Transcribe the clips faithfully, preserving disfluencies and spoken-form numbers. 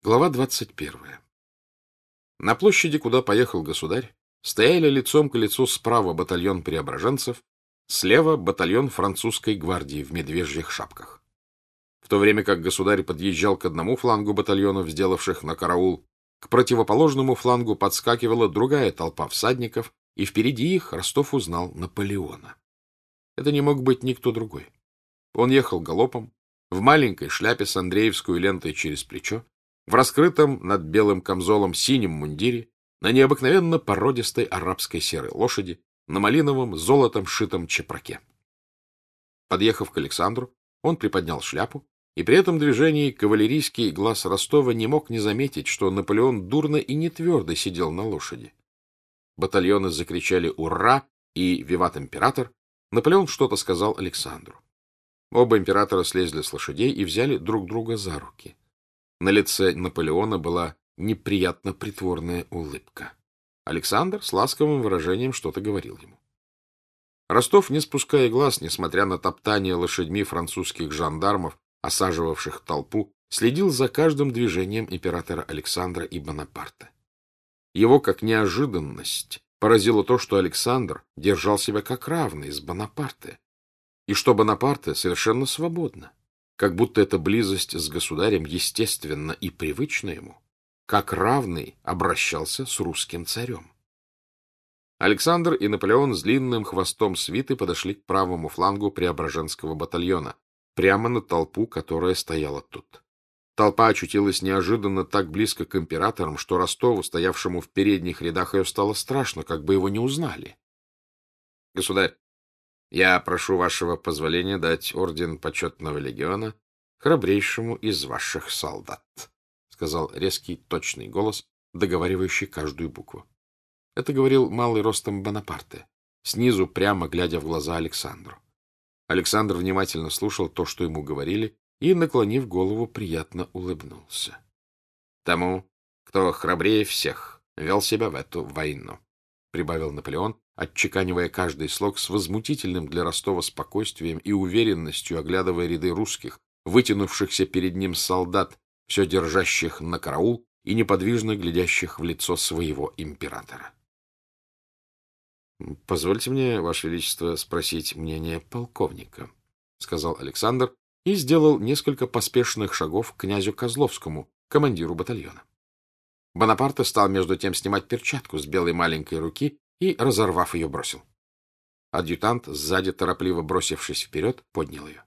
Глава двадцать первая. На площади, куда поехал государь, стояли лицом к лицу справа батальон преображенцев, слева батальон французской гвардии в медвежьих шапках. В то время как государь подъезжал к одному флангу батальонов, сделавших на караул, к противоположному флангу подскакивала другая толпа всадников, и впереди их Ростов узнал Наполеона. Это не мог быть никто другой. Он ехал галопом, в маленькой шляпе с андреевской лентой через плечо, в раскрытом над белым камзолом синем мундире, на необыкновенно породистой арабской серой лошади, на малиновом золотом шитом чепраке. Подъехав к Александру, он приподнял шляпу, и при этом движении кавалерийский глаз Ростова не мог не заметить, что Наполеон дурно и не твердо сидел на лошади. Батальоны закричали «Ура!» и «Виват император!». Наполеон что-то сказал Александру. Оба императора слезли с лошадей и взяли друг друга за руки. На лице Наполеона была неприятно притворная улыбка. Александр с ласковым выражением что-то говорил ему. Ростов, не спуская глаз, несмотря на топтание лошадьми французских жандармов, осаживавших толпу, следил за каждым движением императора Александра и Бонапарта. Его, как неожиданность, поразило то, что Александр держал себя как равный с Бонапарте, и что Бонапарте совершенно свободно, как будто эта близость с государем естественна и привычна ему, как равный обращался с русским царем. Александр и Наполеон с длинным хвостом свиты подошли к правому флангу Преображенского батальона, прямо на толпу, которая стояла тут. Толпа очутилась неожиданно так близко к императорам, что Ростову, стоявшему в передних рядах, ее стало страшно, как бы его не узнали. — Государь, я прошу вашего позволения дать орден почетного легиона храбрейшему из ваших солдат, — сказал резкий, точный голос, договаривающий каждую букву. Это говорил малый ростом Бонапарте, снизу прямо глядя в глаза Александру. Александр внимательно слушал то, что ему говорили, и, наклонив голову, приятно улыбнулся. — Тому, кто храбрее всех, вел себя в эту войну, — прибавил Наполеон, отчеканивая каждый слог с возмутительным для Ростова спокойствием и уверенностью, оглядывая ряды русских, вытянувшихся перед ним солдат, все держащих на караул и неподвижно глядящих в лицо своего императора. — Позвольте мне, Ваше Величество, спросить мнение полковника, — сказал Александр и сделал несколько поспешных шагов к князю Козловскому, командиру батальона. Бонапарте стал между тем снимать перчатку с белой маленькой руки и, разорвав ее, бросил. Адъютант, сзади торопливо бросившись вперед, поднял ее.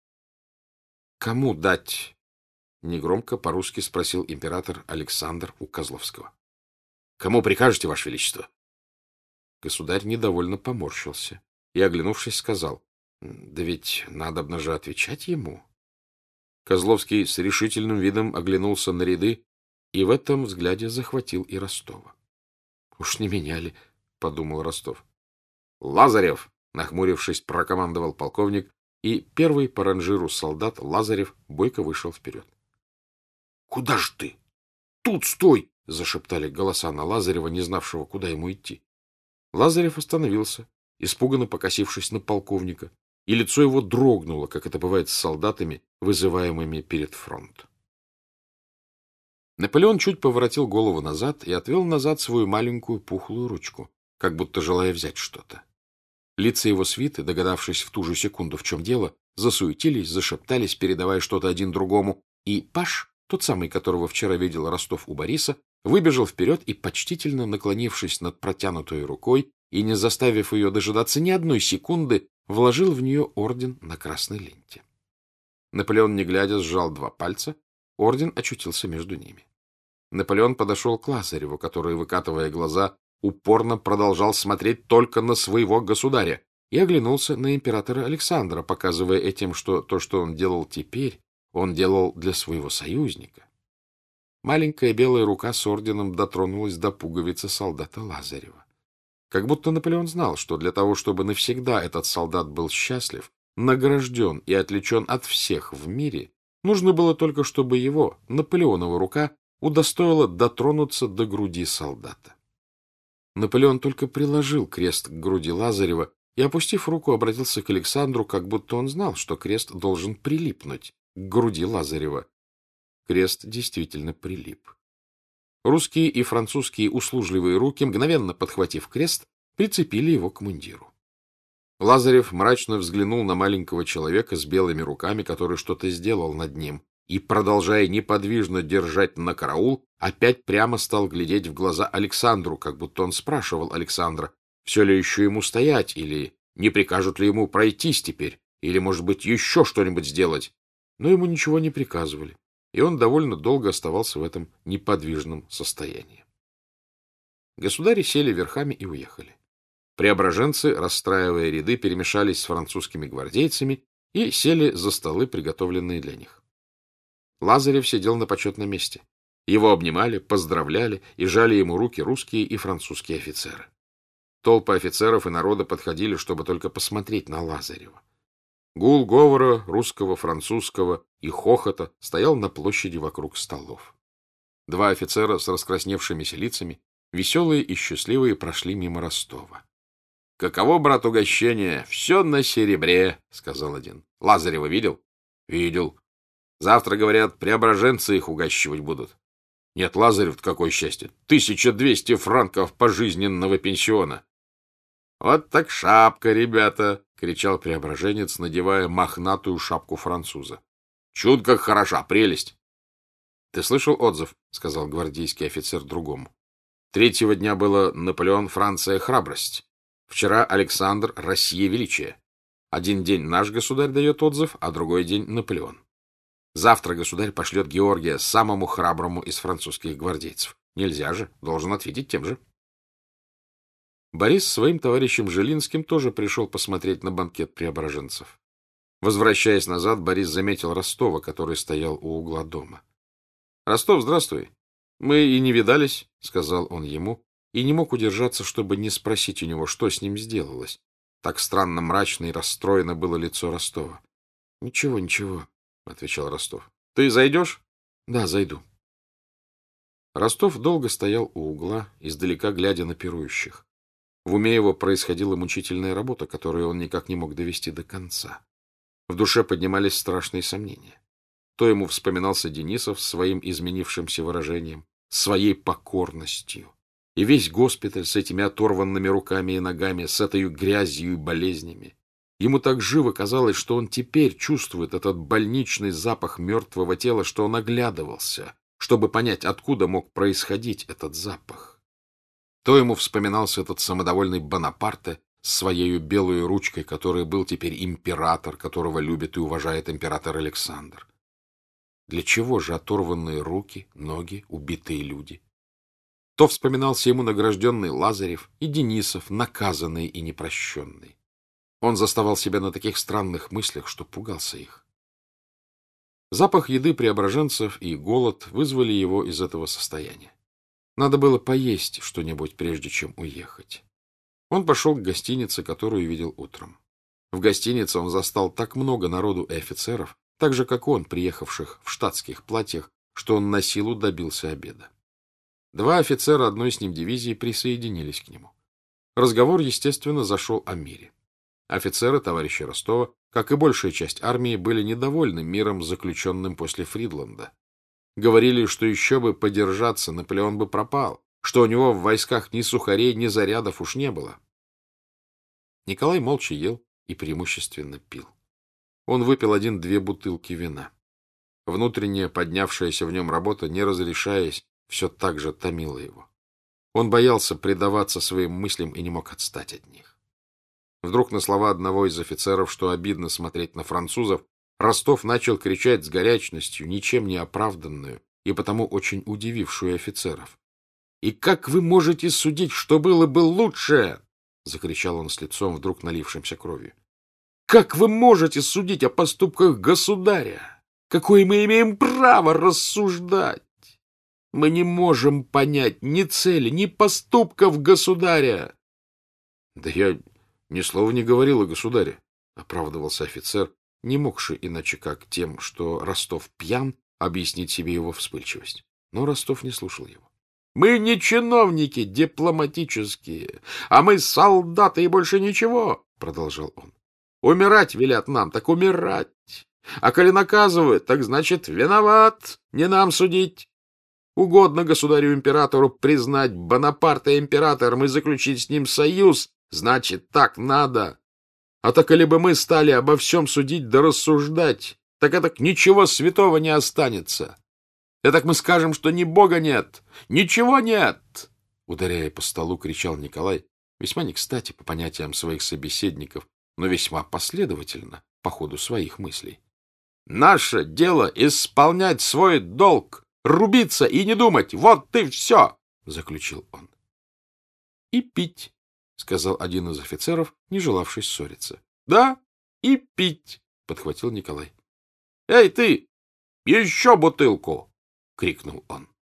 — Кому дать? — негромко по-русски спросил император Александр у Козловского. — Кому прикажете, Ваше Величество? Государь недовольно поморщился и, оглянувшись, сказал: — Да ведь надобно же отвечать ему. Козловский с решительным видом оглянулся на ряды и в этом взгляде захватил и Ростова. — Уж не меня ли? — подумал Ростов. — Лазарев! — нахмурившись, прокомандовал полковник, и первый по ранжиру солдат Лазарев бойко вышел вперед. — Куда ж ты? Тут стой! — зашептали голоса на Лазарева, не знавшего, куда ему идти. Лазарев остановился, испуганно покосившись на полковника, и лицо его дрогнуло, как это бывает с солдатами, вызываемыми перед фронт. Наполеон чуть поворотил голову назад и отвел назад свою маленькую пухлую ручку, как будто желая взять что-то. Лица его свиты, догадавшись в ту же секунду, в чем дело, засуетились, зашептались, передавая что-то один другому, и паж, тот самый, которого вчера видел Ростов у Бориса, выбежал вперед и, почтительно наклонившись над протянутой рукой и не заставив ее дожидаться ни одной секунды, вложил в нее орден на красной ленте. Наполеон, не глядя, сжал два пальца, орден очутился между ними. Наполеон подошел к Лазареву, который, выкатывая глаза, упорно продолжал смотреть только на своего государя, и оглянулся на императора Александра, показывая этим, что то, что он делал теперь, он делал для своего союзника. Маленькая белая рука с орденом дотронулась до пуговицы солдата Лазарева. Как будто Наполеон знал, что для того, чтобы навсегда этот солдат был счастлив, награжден и отличен от всех в мире, нужно было только, чтобы его, Наполеонова рука, удостоила дотронуться до груди солдата. Наполеон только приложил крест к груди Лазарева и, опустив руку, обратился к Александру, как будто он знал, что крест должен прилипнуть к груди Лазарева. Крест действительно прилип. Русские и французские услужливые руки, мгновенно подхватив крест, прицепили его к мундиру. Лазарев мрачно взглянул на маленького человека с белыми руками, который что-то сделал над ним, и, продолжая неподвижно держать на караул, опять прямо стал глядеть в глаза Александру, как будто он спрашивал Александра, все ли еще ему стоять, или не прикажут ли ему пройтись теперь, или, может быть, еще что-нибудь сделать. Но ему ничего не приказывали, и он довольно долго оставался в этом неподвижном состоянии. Государи сели верхами и уехали. Преображенцы, расстраивая ряды, перемешались с французскими гвардейцами и сели за столы, приготовленные для них. Лазарев сидел на почетном месте. Его обнимали, поздравляли и жали ему руки русские и французские офицеры. Толпы офицеров и народа подходили, чтобы только посмотреть на Лазарева. Гул говора русского, французского и хохота стоял на площади вокруг столов. Два офицера с раскрасневшимися лицами, веселые и счастливые, прошли мимо Ростова. — Каково, брат, угощение? Все на серебре, — сказал один. — Лазарева видел? — Видел. Завтра, говорят, преображенцы их угощивать будут. Нет, Лазарев-то какое счастье! тысяча двести франков пожизненного пенсиона. — Вот так шапка, ребята! — кричал преображенец, надевая мохнатую шапку француза. — Чудо как хороша, прелесть! — Ты слышал отзыв? — сказал гвардейский офицер другому. — Третьего дня было Наполеон, Франция, храбрость. Вчера Александр, Россия, величие. Один день наш государь дает отзыв, а другой день Наполеон. Завтра государь пошлет Георгия, самому храброму из французских гвардейцев. Нельзя же, должен ответить тем же. Борис с своим товарищем Жилинским тоже пришел посмотреть на банкет преображенцев. Возвращаясь назад, Борис заметил Ростова, который стоял у угла дома. — Ростов, здравствуй. — Мы и не видались, — сказал он ему, и не мог удержаться, чтобы не спросить у него, что с ним сделалось. Так странно мрачно и расстроено было лицо Ростова. — Ничего, ничего, — отвечал Ростов. — Ты зайдешь? — Да, зайду. Ростов долго стоял у угла, издалека глядя на пирующих. В уме его происходила мучительная работа, которую он никак не мог довести до конца. В душе поднимались страшные сомнения. То ему вспоминался Денисов с своим изменившимся выражением, своей покорностью, и весь госпиталь с этими оторванными руками и ногами, с этой грязью и болезнями. Ему так живо казалось, что он теперь чувствует этот больничный запах мертвого тела, что он оглядывался, чтобы понять, откуда мог происходить этот запах. То ему вспоминался этот самодовольный Бонапарте с своей белой ручкой, который был теперь император, которого любит и уважает император Александр. Для чего же оторванные руки, ноги, убитые люди? То вспоминался ему награжденный Лазарев и Денисов, наказанный и непрощенный. Он заставал себя на таких странных мыслях, что пугался их. Запах еды преображенцев и голод вызвали его из этого состояния. Надо было поесть что-нибудь, прежде чем уехать. Он пошел к гостинице, которую видел утром. В гостинице он застал так много народу и офицеров, так же, как он, приехавших в штатских платьях, что он на силу добился обеда. Два офицера одной с ним дивизии присоединились к нему. Разговор, естественно, зашел о мире. Офицеры, товарищи Ростова, как и большая часть армии, были недовольны миром, заключенным после Фридланда. Говорили, что еще бы подержаться, Наполеон бы пропал, что у него в войсках ни сухарей, ни зарядов уж не было. Николай молча ел и преимущественно пил. Он выпил один-две бутылки вина. Внутренняя поднявшаяся в нем работа, не разрешаясь, все так же томила его. Он боялся предаваться своим мыслям и не мог отстать от них. Вдруг на слова одного из офицеров, что обидно смотреть на французов, Ростов начал кричать с горячностью, ничем не оправданную и потому очень удивившую офицеров. «И как вы можете судить, что было бы лучше?» — закричал он с лицом, вдруг налившимся кровью. «Как вы можете судить о поступках государя? Какое мы имеем право рассуждать? Мы не можем понять ни цели, ни поступков государя!» «Да я ни слова не говорил о государе», — оправдывался офицер, не могший иначе как тем, что Ростов пьян, объяснить себе его вспыльчивость. Но Ростов не слушал его. «Мы не чиновники дипломатические, а мы солдаты и больше ничего», — продолжал он. «Умирать велят нам, так умирать. А коли наказывают, так значит, виноват, не нам судить. Угодно государю-императору признать Бонапарта императором и заключить с ним союз, значит, так надо. А так, коли бы мы стали обо всем судить да рассуждать, так это ничего святого не останется. Это мы скажем, что ни Бога нет, ничего нет!» Ударяя по столу, кричал Николай, весьма не кстати по понятиям своих собеседников, но весьма последовательно по ходу своих мыслей. «Наше дело исполнять свой долг, рубиться и не думать, вот ты все!» — заключил он. «И пить», — сказал один из офицеров, не желавший ссориться. «Да, и пить», — подхватил Николай. «Эй, ты, еще бутылку!» — крикнул он.